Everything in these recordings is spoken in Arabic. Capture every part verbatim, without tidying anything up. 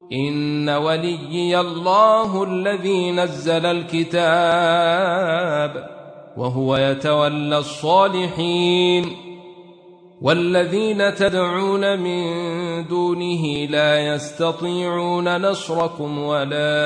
إن وليي الله الذي نزل الكتاب وهو يتولى الصالحين والذين تدعون من دونه لا يستطيعون نصركم ولا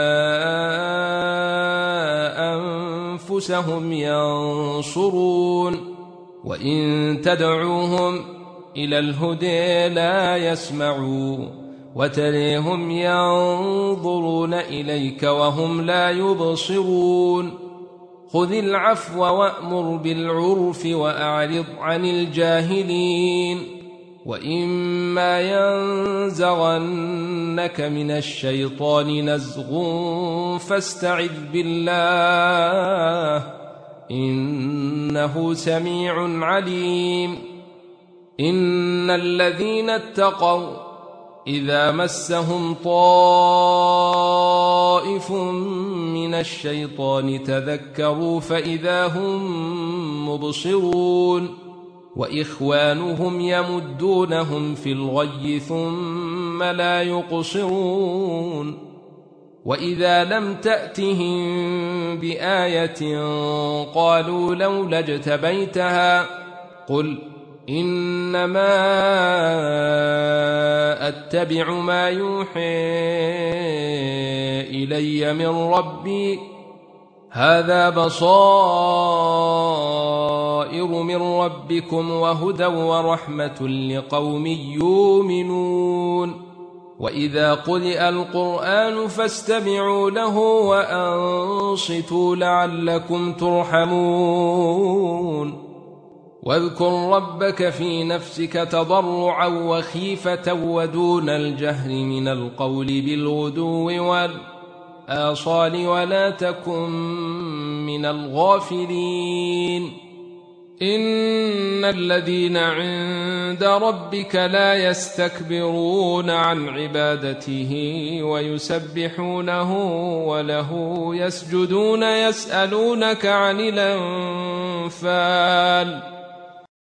أنفسهم ينصرون وإن تدعوهم إلى الهدى لا يسمعوا وتريهم ينظرون إليك وهم لا يبصرون خذ العفو وأمر بالعرف وأعرض عن الجاهلين وإما ينزغنك من الشيطان نزغ فاستعذ بالله إنه سميع عليم إن الذين اتقوا إذا مسهم طائف من الشيطان تذكروا فإذا هم مبصرون وإخوانهم يمدونهم في الغي ثم لا يقصرون وإذا لم تأتهم بآية قالوا لولا اجتبيتها قل إنما أتبع ما يوحى إلي من ربي هذا بصائر من ربكم وهدى ورحمة لقوم يؤمنون وإذا قرئ القرآن فاستمعوا له وأنصتوا لعلكم ترحمون واذكر ربك في نفسك تضرعا وخيفة ودون الجهر من القول بالغدو والآصال ولا تكن من الغافلين إن الذين عند ربك لا يستكبرون عن عبادته ويسبحونه وله يسجدون يسألونك عن الأنفال